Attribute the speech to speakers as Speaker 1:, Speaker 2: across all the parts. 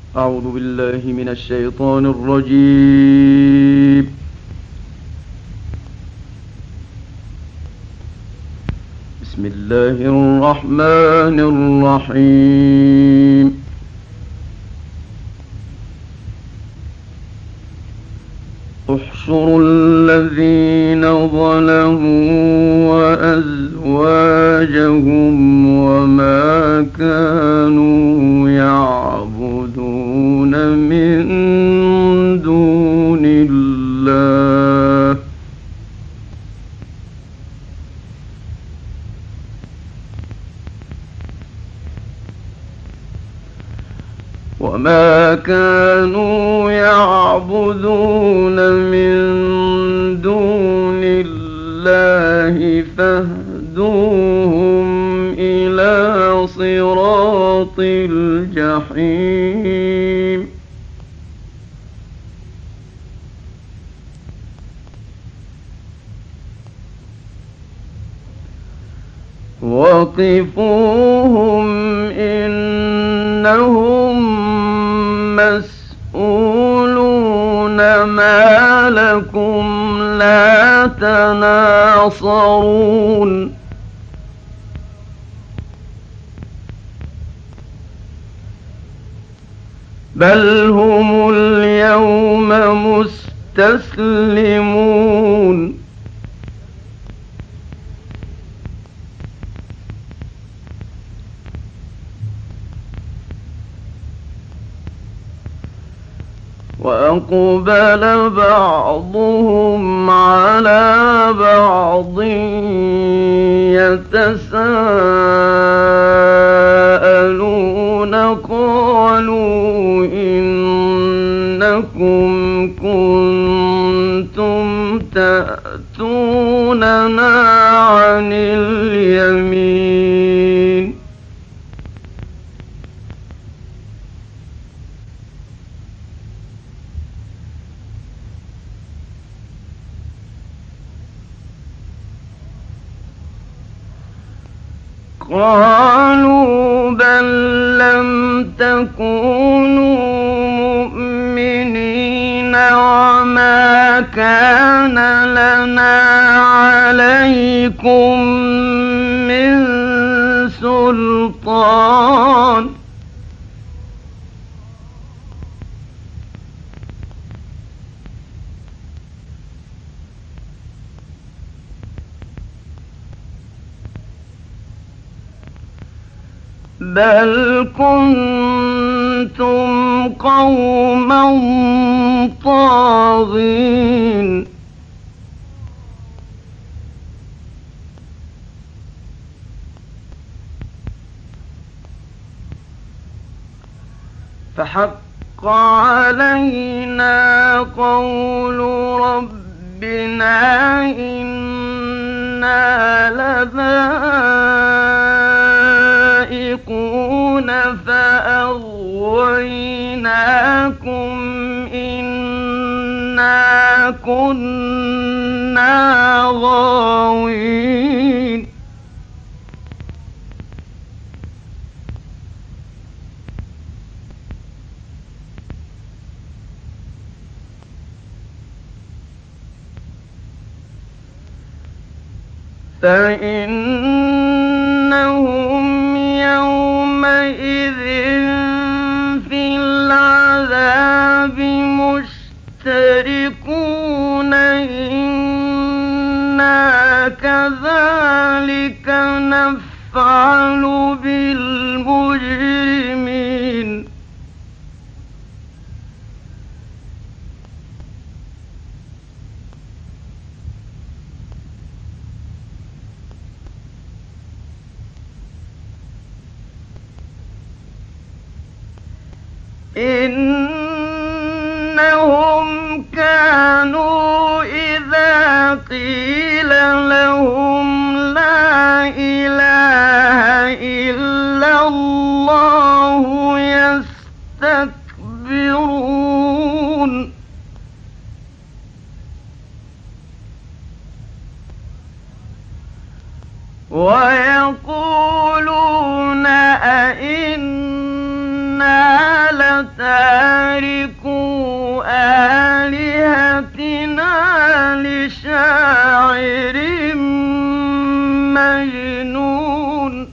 Speaker 1: أعوذ بالله من الشيطان الرجيم. بسم الله الرحمن الرحيم. احشروا الذين ظلموا وأزواجهم وما كانوا يعبدون من دون الله فاهدوهم إلى صراط الجحيم. وقفوهم إنهم مسؤولون. ما لكم لا تناصرون. بل هم اليوم مستسلمون. وأقبل بعضهم على بعض يتساءلون. قالوا إنكم كنتم تأتوننا عن اليمين. قالوا بل لم تكونوا مؤمنين وما كان لنا عليكم من سلطان. بل كنتم قوما طاغين. فحق علينا قول ربنا إنا لذائقون فأغويناكم إنا كنا غاوين. فإنهم يومئذ في العذاب مشتركون. إنا كذلك نفعل بالمجرمين. إنهم كانوا إذا قيل لهم لا إله إلا الله يستكبرون. ويقولون أئنا لتاركو آلهتنا لشاعر مجنون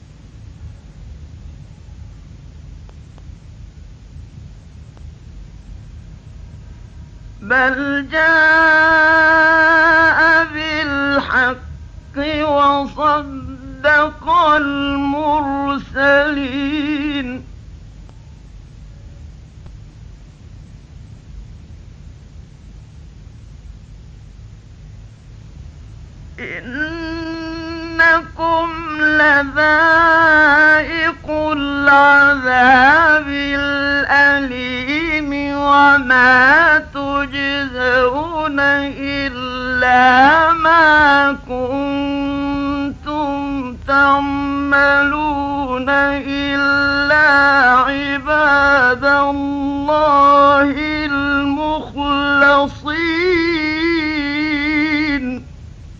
Speaker 1: بل جاء بالحق وصدق المرسلين إنكم لذائق العذاب الأليم وما تجزون إلا ما كنتم تعملون إلا عباد الله المخلصين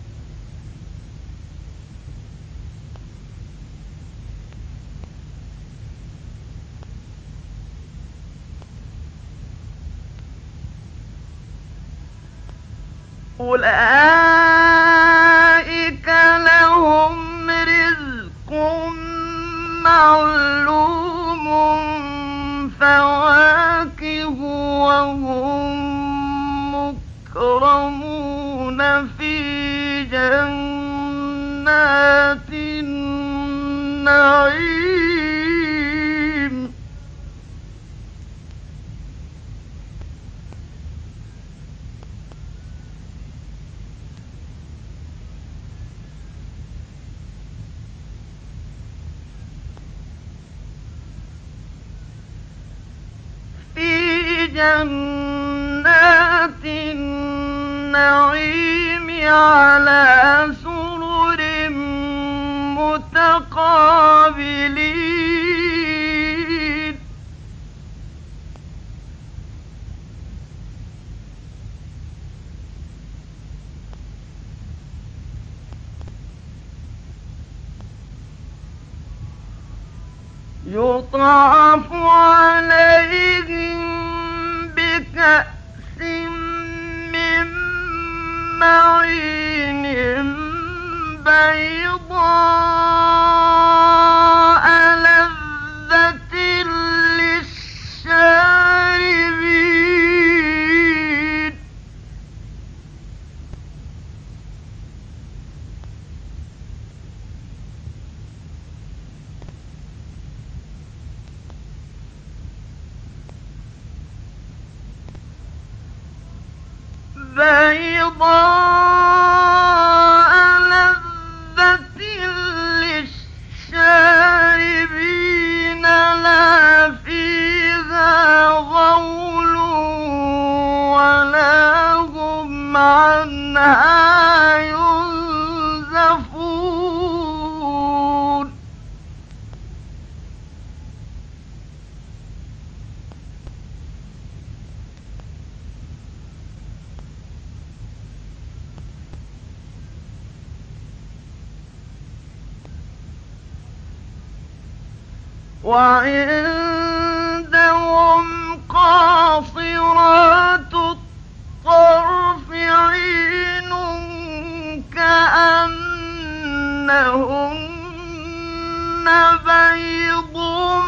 Speaker 1: أولئك لهم رزق معلوم فواكه وهم مكرمون في جنات النعيم جنات النعيم على سرر متقابلين يطاف عليهم بكأس من معين بيضاء لذة للشاربين بيضاء لذة للشاربين لا فيها غول ولا هم عنها ينزفون وعندهم قاصرات الطرف عين كأنهن بيض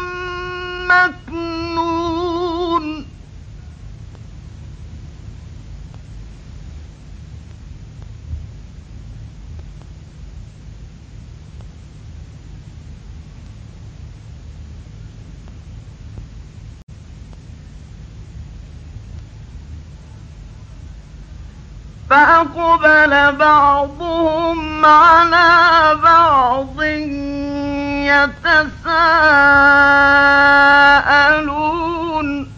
Speaker 1: مكنون فأقبل بعضهم على بعض يتساءلون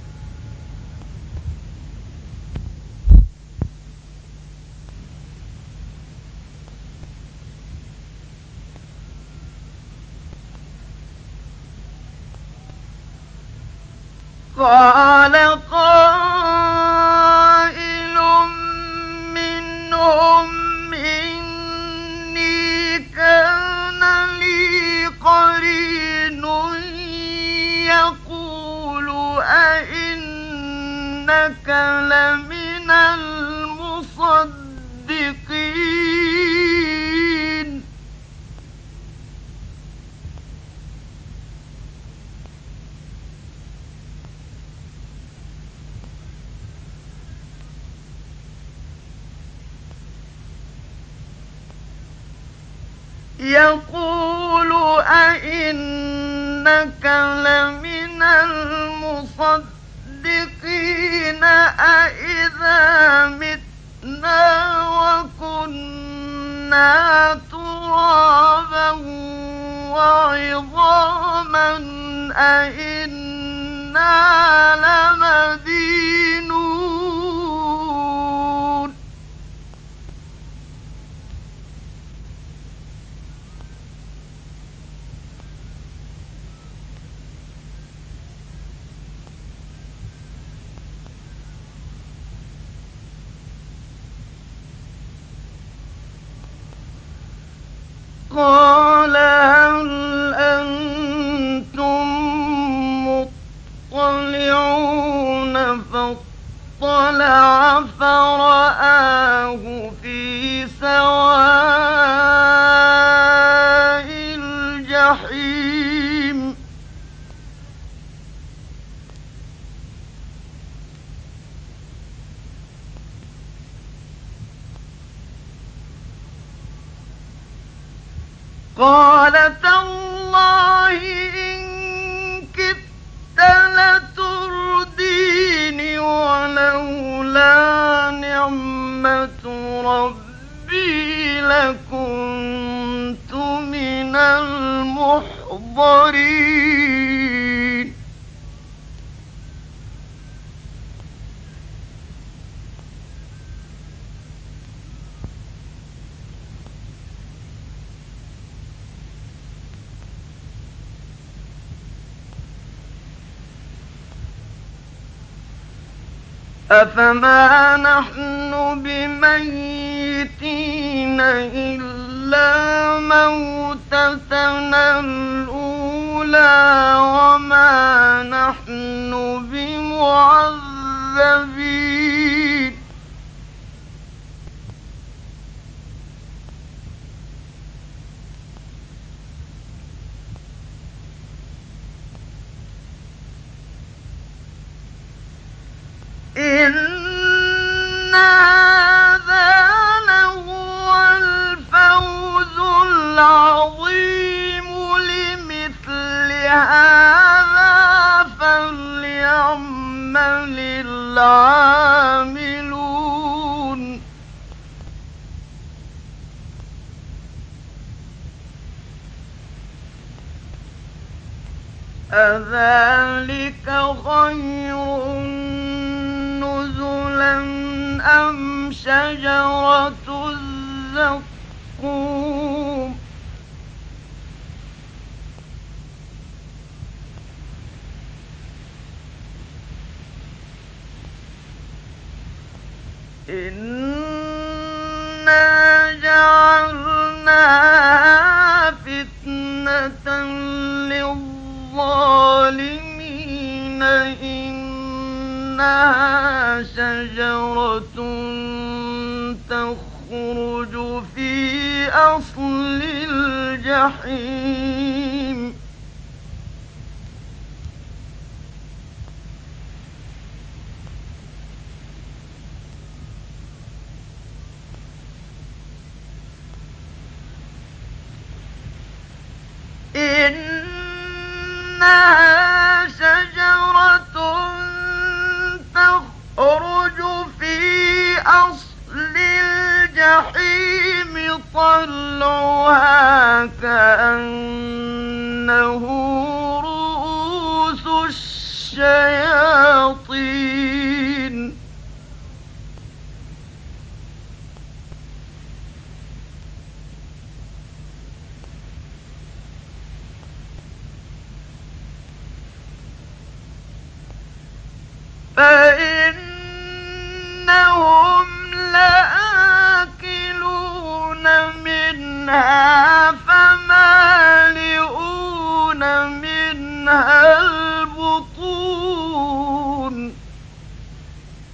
Speaker 1: قال قائل منهم إني كان لي قرين يقول إنك لمن المصدقين يقول أئنك لمن المصدقين أئذا متنا وكنا ترابا وعظاما أئنا لمدينون قال هل أنتم مطلعون فاطلع فرآه في سواء الجحيم قال تالله إن كدت لتردين ولولا نعمة ربي لكنت من المحضرين أفما نحن بميتين إلا موتتنا الأولى وما نحن بمعذبين إن هذا لهو الفوز العظيم لمثل هذا فليعمل العاملون أذلك خير نزلا أم شجرة الزقوم إنا جعلناها فتنة للظالمين إنها شجرة تخرج في أصل الجحيم إنها شجرة تخرج في أصل الجحيم طلعها كأنه رؤوس الشياطين فإنهم لآكلون منها فمالئون منها البطون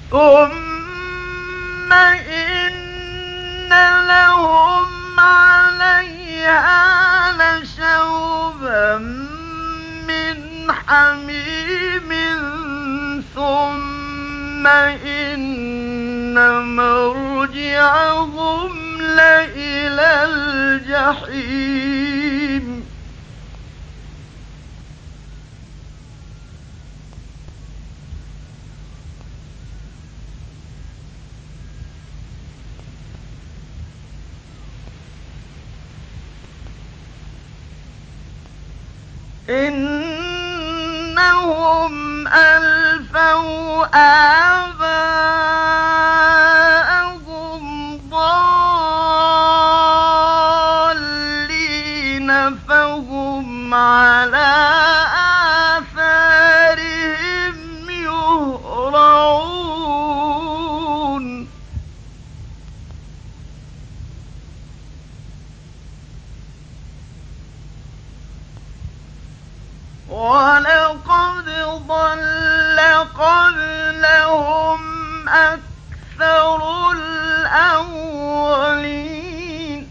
Speaker 1: ثم إن لهم عليها لشوبا من حميم ثم إن مرجعهم لإلى الجحيم إنهم ألفوا آباءهم ضالين فهم على آثارهم يهرعون ولقد ضل قبلهم أكثر الأولين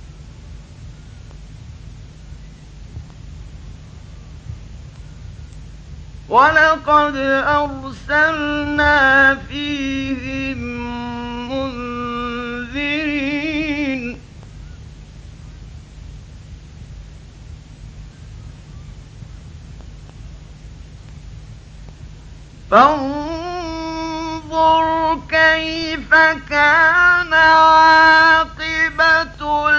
Speaker 1: ولقد أرسلنا فيهم منذرين فانظر كيف كان عاقبة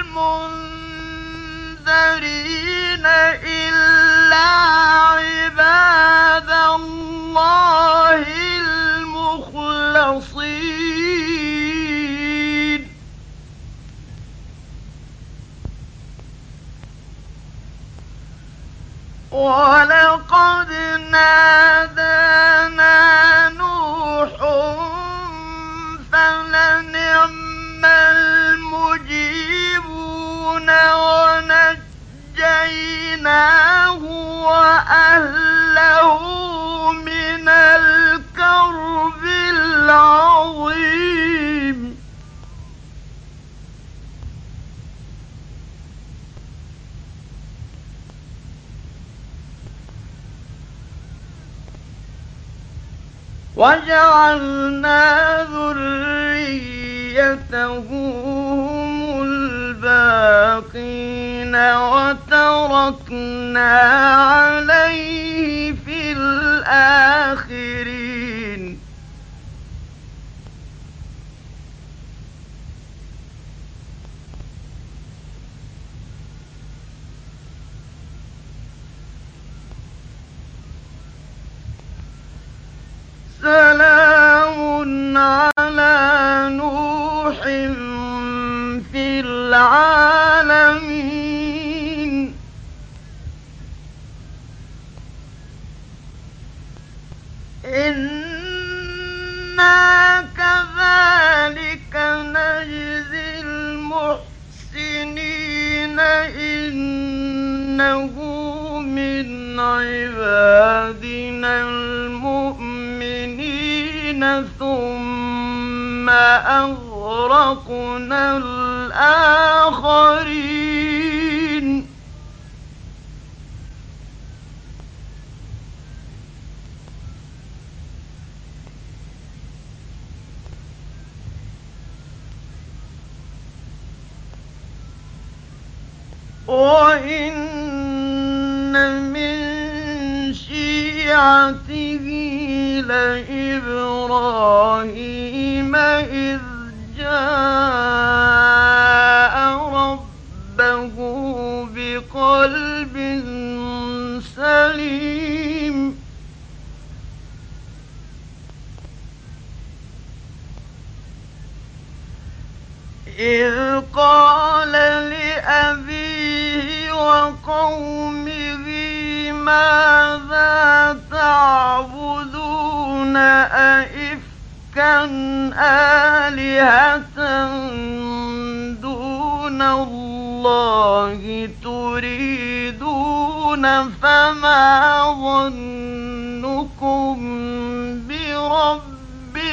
Speaker 1: المنذرين إلا عباد الله المخلصين ولقد نادانا نوح فلنعم المجيبون ونجيناه وأهله من الكرب العظيم وجعلنا ذريته هم الباقين وتركنا عليه في الآخرين سلام على نوح في العالمين إنا كذلك نجزي المحسنين إنه من عبادنا المؤمنين ثم أغرقنا الآخرين وإن من شيعته لإبراهيم إذ جاء ربه بقلب سليم إذ قال لأبيه وقومه ماذا تعبدون أئفكا آلهة دون الله تريدون فما ظنكم برب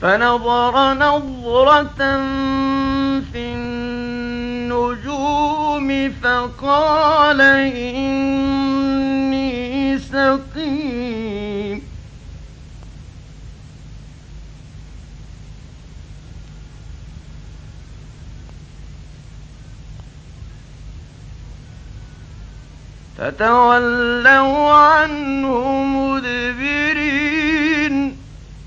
Speaker 1: فنظر نظرة في النجوم فقال إني سقيم. فتولوا عنه مدبرين.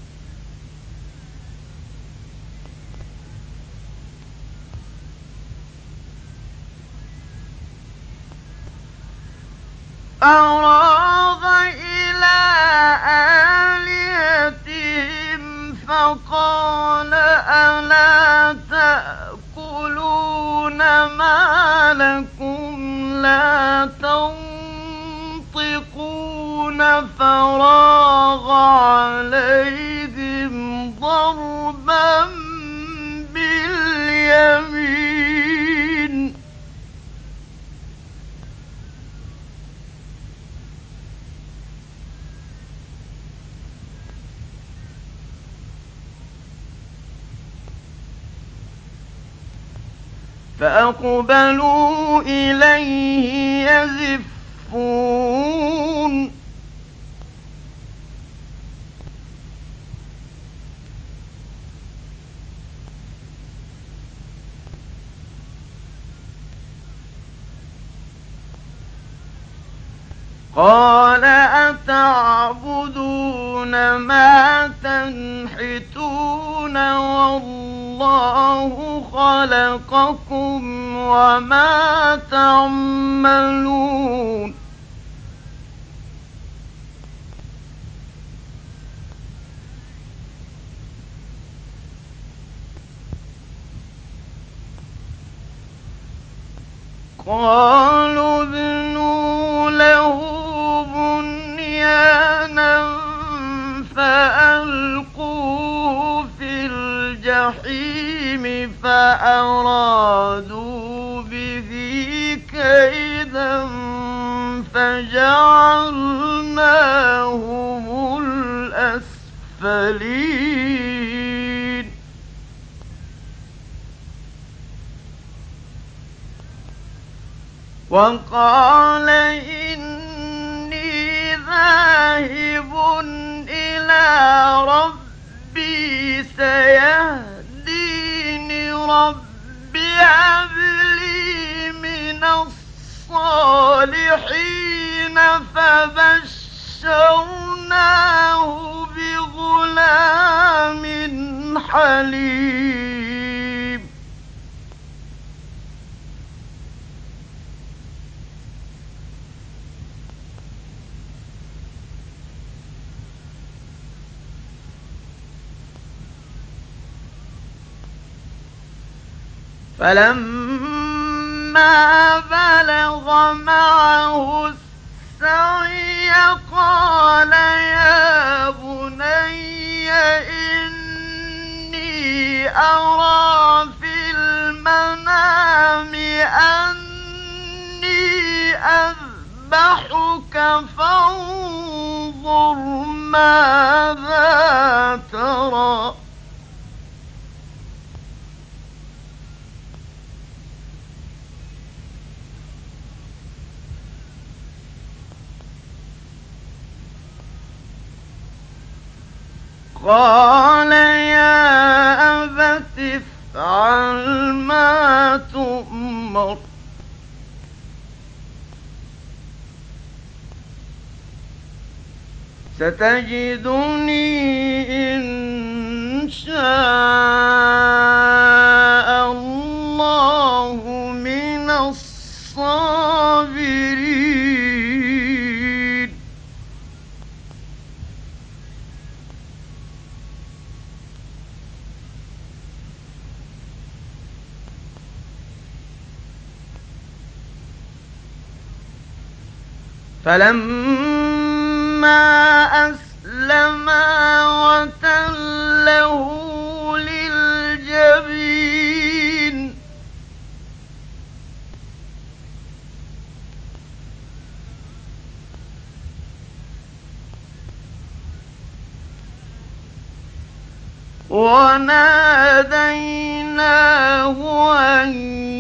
Speaker 1: فراغ إلى آلهتهم فقال ألا تأكلون ما لكم لا تنطقون. فراغ عليهم ضربا باليمين. فأقبلوا إليه يزفون. قال أتعبدون ما تنحتون والله خلقكم وما تعملون. قالوا ابنوا له بنيانا فألقوه في الجحيم فأرادوا به كيدا فجعلناهم الأسفلين. وقال إني ذاهب إلى ربي سيهديني ربي هب لي من الصالحين. فبشرناه بغلام حليم. فلما بلغ معه السعي قال يا بني إني أرى في المنام أني أذبحك فانظر ماذا ترى. قال يا أبت افعل ما تؤمر ستجدني إن شاء الله من الصابرين. فلما أسلما وتله للجبين وناديناه أن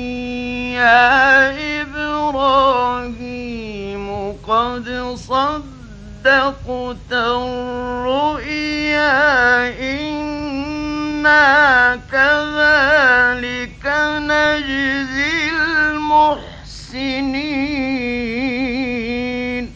Speaker 1: يا إبراهيم قد صدقت الرؤيا إنا كذلك نجزي المحسنين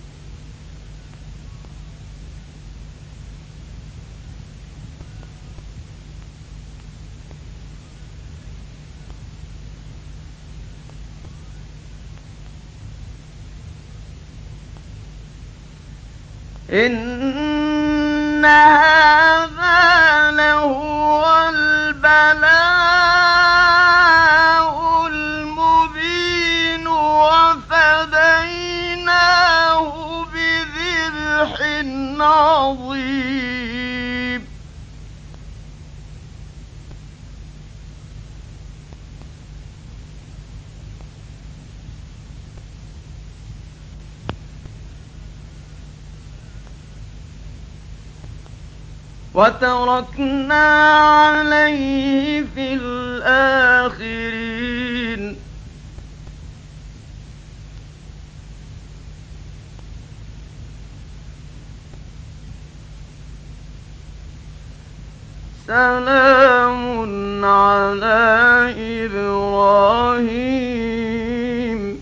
Speaker 1: إن هذا لهو البلاء المبين وفديناه بذبح عظيم وتركنا عليه في الآخرين سلام على إبراهيم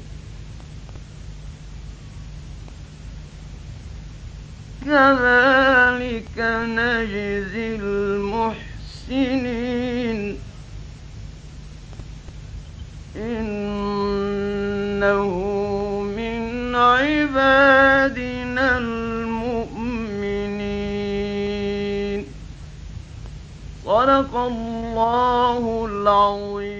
Speaker 1: كذلك نجزي المحسنين إنه من عبادنا المؤمنين صدق الله العظيم.